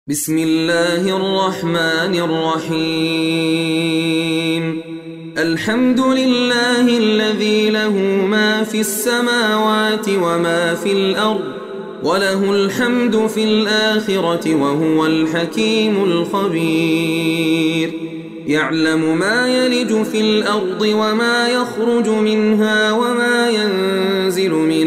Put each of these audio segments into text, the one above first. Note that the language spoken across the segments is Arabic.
بسم الله الرحمن الرحيم. الحمد لله الذي له ما في السماوات وما في الأرض وله الحمد في الآخرة وهو الحكيم الخبير. يعلم ما يلج في الأرض وما يخرج منها وما ينزل من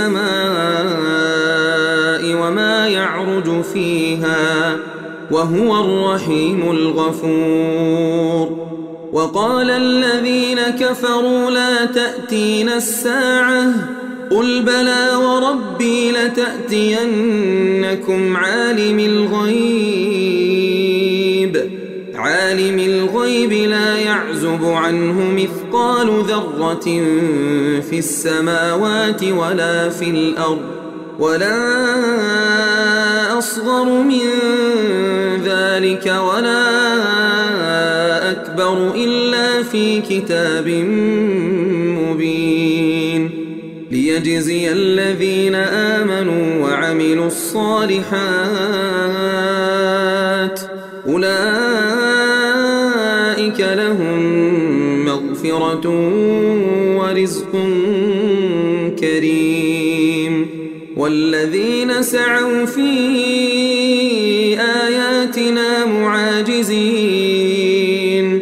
السماء وما يعرج فيها وهو الرحيم الغفور. وقال الذين كفروا لا تأتينا الساعة قل بلى وربي لتأتينكم عالم الغيب لا يعزب عنه مثقال ذرة في السماوات ولا في الأرض ولا أصغر من ذلك ولا أكبر إلا في كتاب مبين ليجزي الذين آمنوا وعملوا الصالحات أولئك لهم مغفرة ورزق كريم. والذين سعوا في آياتنا معاجزين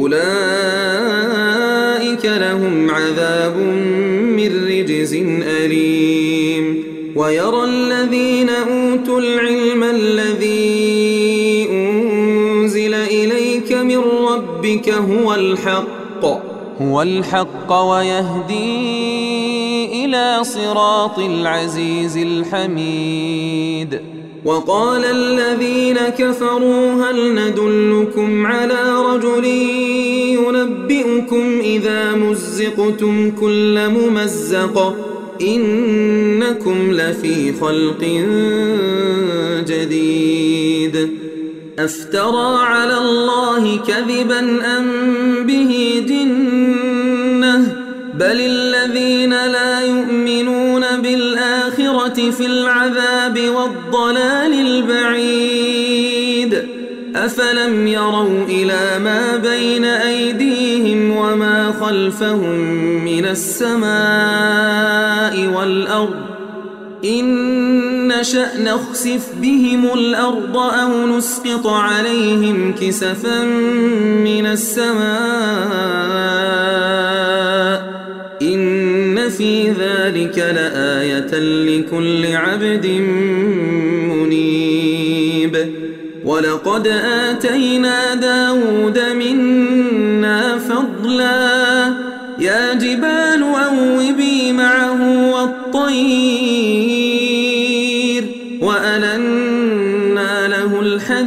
أولئك لهم عذاب من رجز أليم. ويرى الذين أوتوا العلم الذي أنزل إليك من ربك هو الحق ويهدي إلى صراط العزيز الحميد. وقال الذين كفروا هل ندلكم على رجل ينبئكم إذا مزقتم كل ممزق إنكم لفي خلق جديد. أفترى على الله كذبا أم به جنة بل الذين لا يؤمنون بالآخرة في العذاب والضلال البعيد. أفلم يروا إلى ما بين أيديهم وما خلفهم من السماء والأرض إن نشأ نخسف بهم الأرض أو نسقط عليهم كسفا من السماء إن في ذلك لآية لكل عبد منيب. ولقد آتينا داود منا فضلا يا جبال أوبي معه والطير وألنا له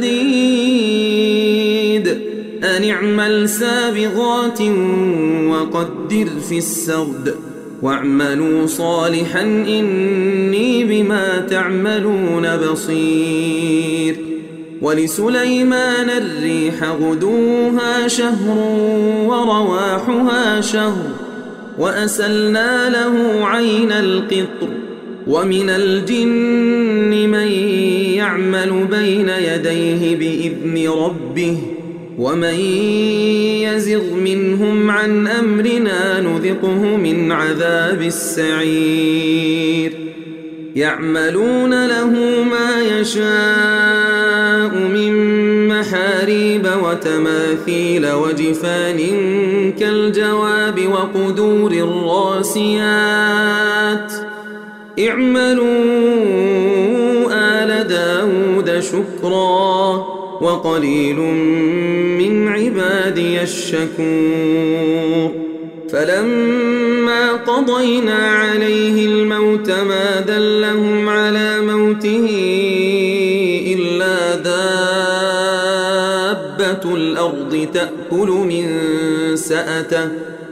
الحديد أن اعمل سابغات وقدر في السرد واعملوا صالحا إني بما تعملون بصير. ولسليمان الريح غدوها شهر ورواحها شهر وأسلنا له عين القطر. ومن الجن من يعمل بين يديه بإذن ربه ومن يزغ منهم عن أمرنا نذقه من عذاب السعير. يعملون له ما يشاء من محاريب وتماثيل وجفان كالجواب وقدور الراسيات اعملوا آل داود شكرا وقليل من عبادي الشكور. فلما قضينا عليه الموت ما دلهم على موته إلا دابة الأرض تأكل من سأته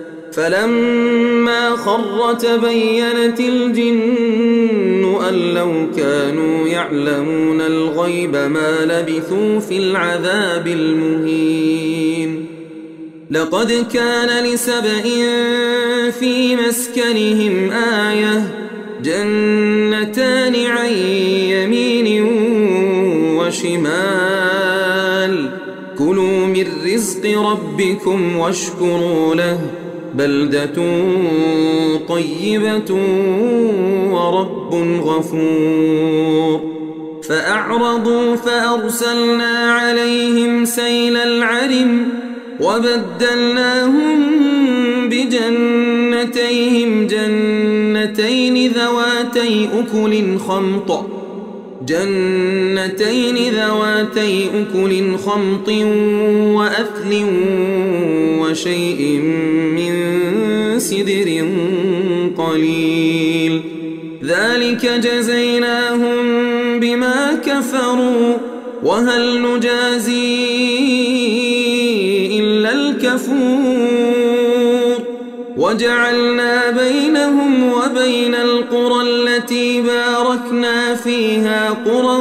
فلما خر تبينت الجن أن لو كانوا يعلمون الغيب ما لبثوا في العذاب المهين. لقد كان لسبإ في مسكنهم آية جنتان عن يمين وشمال كلوا من رزق ربكم واشكروا له بلدة طيبة ورب غفور فأعرضوا فأرسلنا عليهم سيل العرم وبدلناهم بجنتين ذواتي أكل خمط وأثل وشيء من سدر قليل ذلك جزيناهم بما كفروا وهل نجازي إلا الكفور وجعلنا بينهم وبين القرى التي باركنا فيها قرى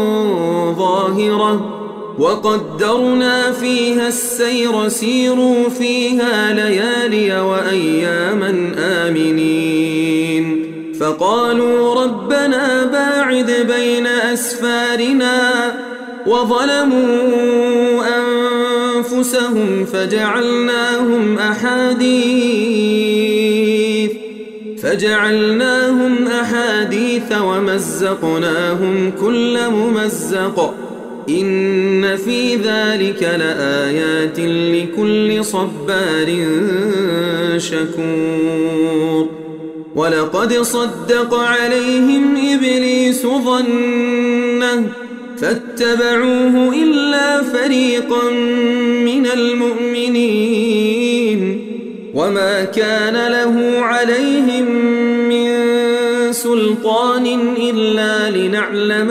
ظاهرة وقدرنا فيها السير سيروا فيها ليالي وأياما آمنين فقالوا ربنا باعد بين أسفارنا وظلموا أنفسهم فجعلناهم أحاديث ومزقناهم كل ممزق إن في ذلك لآيات لكل صبار شكور ولقد صدق عليهم إبليس ظنه فاتبعوه إلا فريقا من المؤمنين وما كان له عليهم من سلطان إلا لنعلم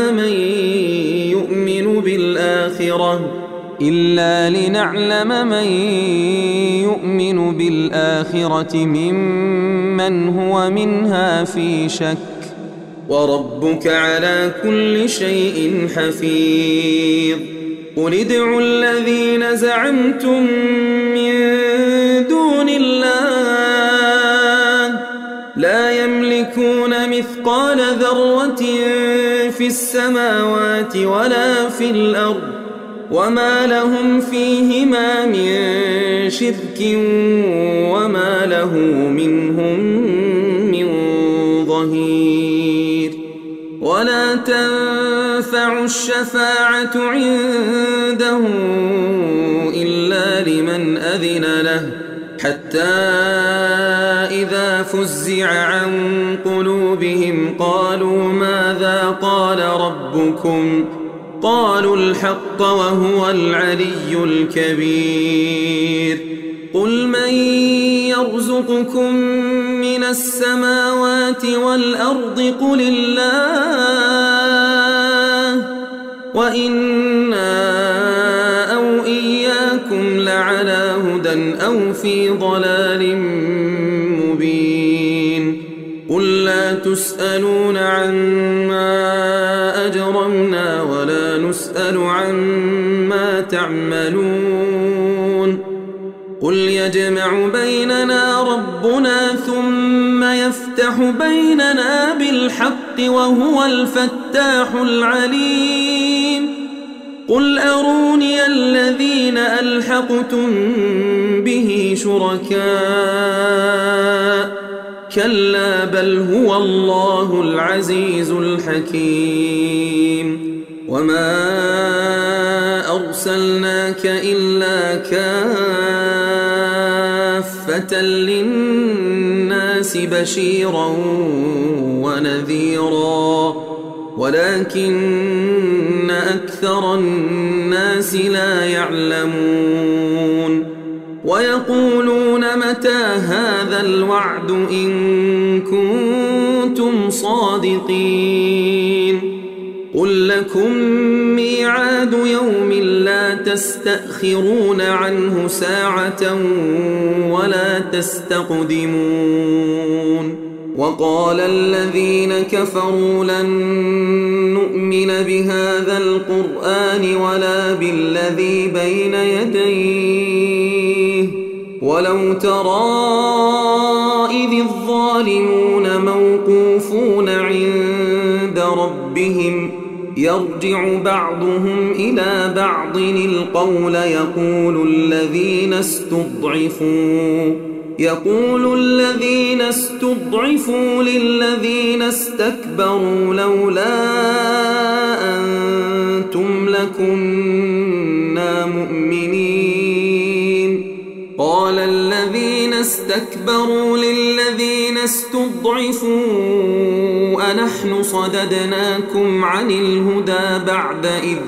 من يؤمن بالآخرة ممن هو منها في شك وربك على كل شيء حفيظ قل ادعوا الذين زعمتم من دون الله لا يملكون مثقال ذرة في السماوات ولا في الأرض وما لهم فيهما من شرك وما له منهم من ظهير ولا تنفع الشفاعة عنده إلا لمن أذن له حتى إذا فزع عن قلوبهم قالوا ماذا قال ربكم قالوا الحق وهو العلي الكبير قل من يرزقكم من السماوات والأرض قل الله وإنا أو إياكم لعلى هدى أو في ضلال مبين قل لا تسألون عما أجرمنا ولا نسأل عما تعملون قل يجمع بيننا ربنا ثم يفتح بيننا بالحق وهو الفتاح العليم قل أروني الذين ألحقتم به شركاء كلا بل هو الله العزيز الحكيم وما أرسلناك إلا كافة للناس بشيرا ونذيرا ولكن أكثر الناس لا يعلمون ويقولون متى هذا الوعد إن كنتم صادقين قل لكم ميعاد يوم لا تستأخرون عنه ساعة ولا تستقدمون وقال الذين كفروا لن نؤمن بهذا القرآن ولا بالذي بين يديه ولو ترى إذ الظالمون موقوفون عند ربهم يرجع بعضهم إلى بعض القول يقول الذين استضعفوا للذين استكبروا لولا أنتم لكنا مؤمنين قال الذين استكبروا للذين استضعفوا أنحن صددناكم عن الهدى بعد إذ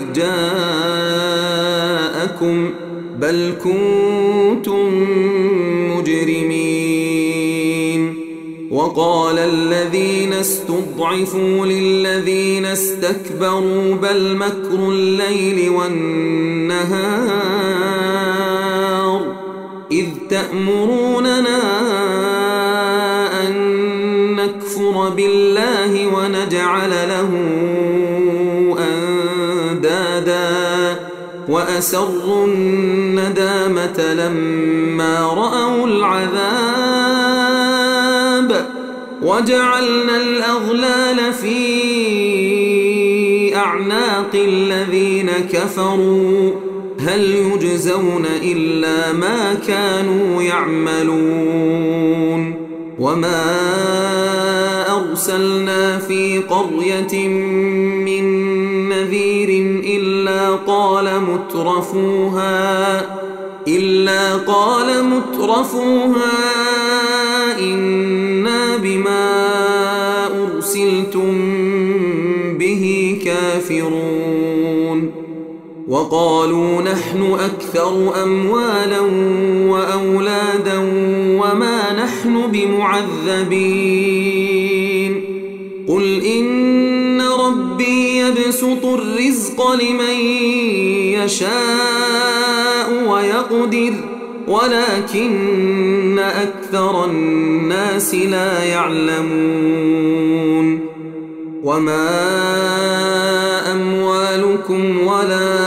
جاءكم بل كنتم مجرمين وقال الذين استضعفوا للذين استكبروا بل مكر الليل والنهار إذ تأمروننا أن نكفر بالله ونجعل له أندادا وأسروا الندامة لما رأوا العذاب وجعلنا الأغلال في أعناق الذين كفروا هل يجزون إلا ما كانوا يعملون وما أرسلنا في قرية من نذير إلا قال مترفوها إنا بما أرسلتم به كافرون وقالوا نحن أكثر أموالا وأولادا وما نحن بمعذبين قل إن ربي يبسط الرزق لمن يشاء ويقدر ولكن أكثر الناس لا يعلمون وما أموالكم ولا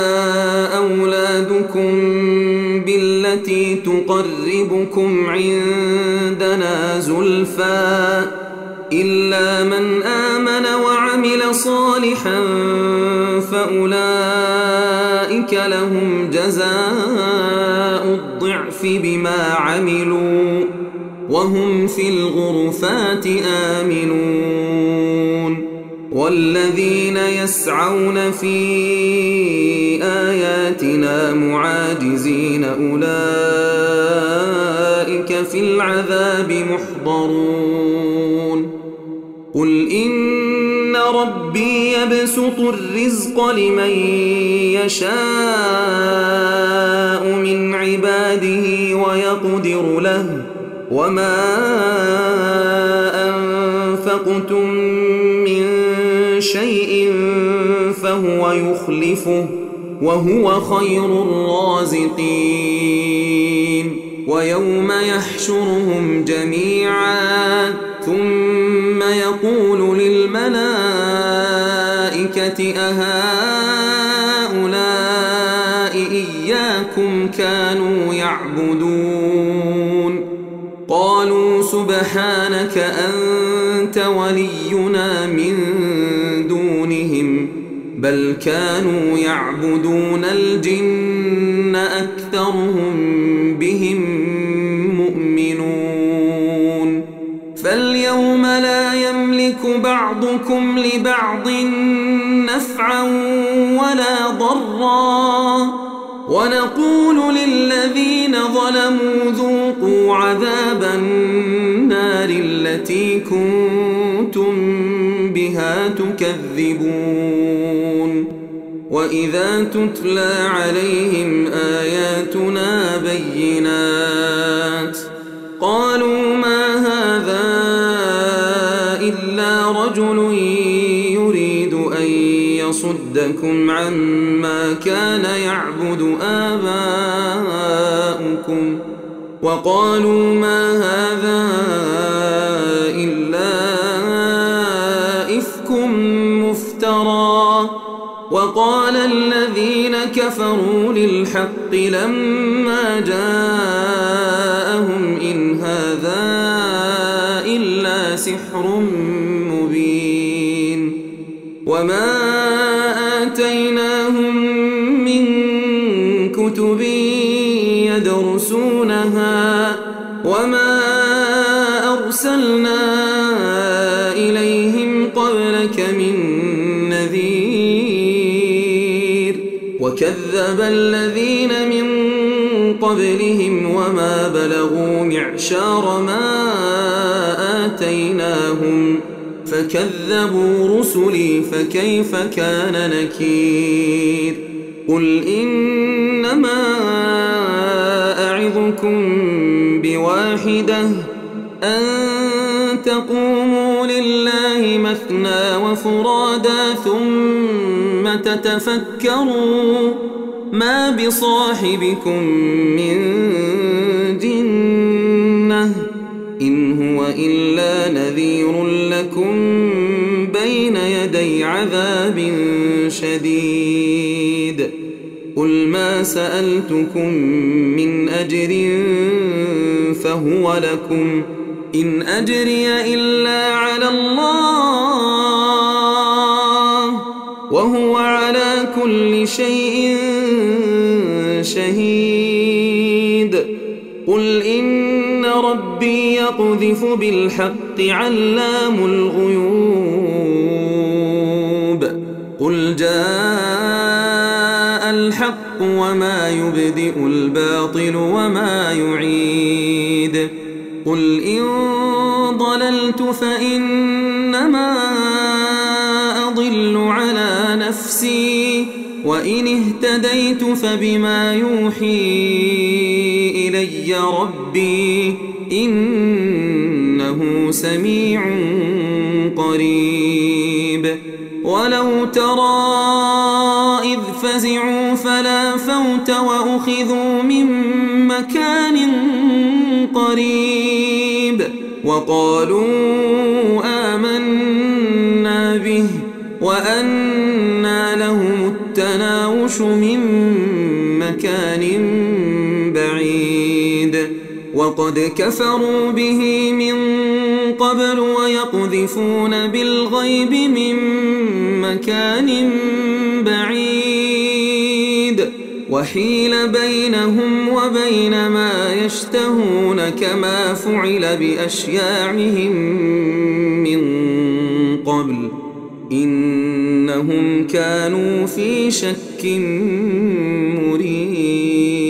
أولادكم بالتي تقربكم عندنا زلفى إلا من آمن وعمل صالحا فأولئك لهم جزاء الضعف بما عملوا وهم في الغرفات آمنون والذين يسعون في آياتنا معاجزين أولئك في العذاب محضرون قل إن ربي يبسط الرزق لمن يشاء من عباده ويقدر له وما أنفقتم من شيء فهو يخلفه وهو خير الرازقين ويوم يحشرهم جميعا ثم يقول للملائكة أهؤلاء إياكم كانوا يعبدون قالوا سبحانك أنت ولينا من دونهم بل كانوا يعبدون الجن أكثرهم بهم مؤمنون فاليوم لا يملك بعضكم لبعض نفعا ولا ضرا ونقول للذين ظلموا ذوقوا عذاب النار التي كنتم بها تكذبون وإذا تتلى عليهم آياتنا بينات قالوا ما هذا إلا رجل يريد أن يصدكم عما كان يعبد آباؤكم وقالوا ما هذا إلا إفك مفترى وقال الذين كفروا للحق لما جاءهم إن هذا إلا سحر مبين وما يرسونها وما أرسلنا إليهم قبلك من نذير وكذب الذين من قبلهم وما بلغوا معشار ما آتيناهم فكذبوا رسلي فكيف كان نكير قل إنما أعظكم بواحدة أن تقوموا لله مثنى وفرادا ثم تتفكروا ما بصاحبكم من جنة إن هو إلا نذير لكم بين يدي عذاب شديد قل ما سألتكم من أجر فهو لكم إن أجري إلا على الله وهو على كل شيء شهيد قل إن ربي يقذف بالحق علام الغيوب قل جاء الحق وما يبدئ الباطل وما يعيد قل إن ضللت فإنما أضل على نفسي وإن اهتديت فبما يوحي إلي ربي إنه سميع قريب ولو ترى إذ فزعوا فلا فوت وأخذوا من مكان قريب وقالوا آمنا به وأنى لهم التناوش من مكان بعيد وقد كفروا به من قبل ويقذفون بالغيب من مكان بعيد وحيل بينهم وبين ما يشتهون كما فعل بأشياعهم من قبل إنهم كانوا في شك مريب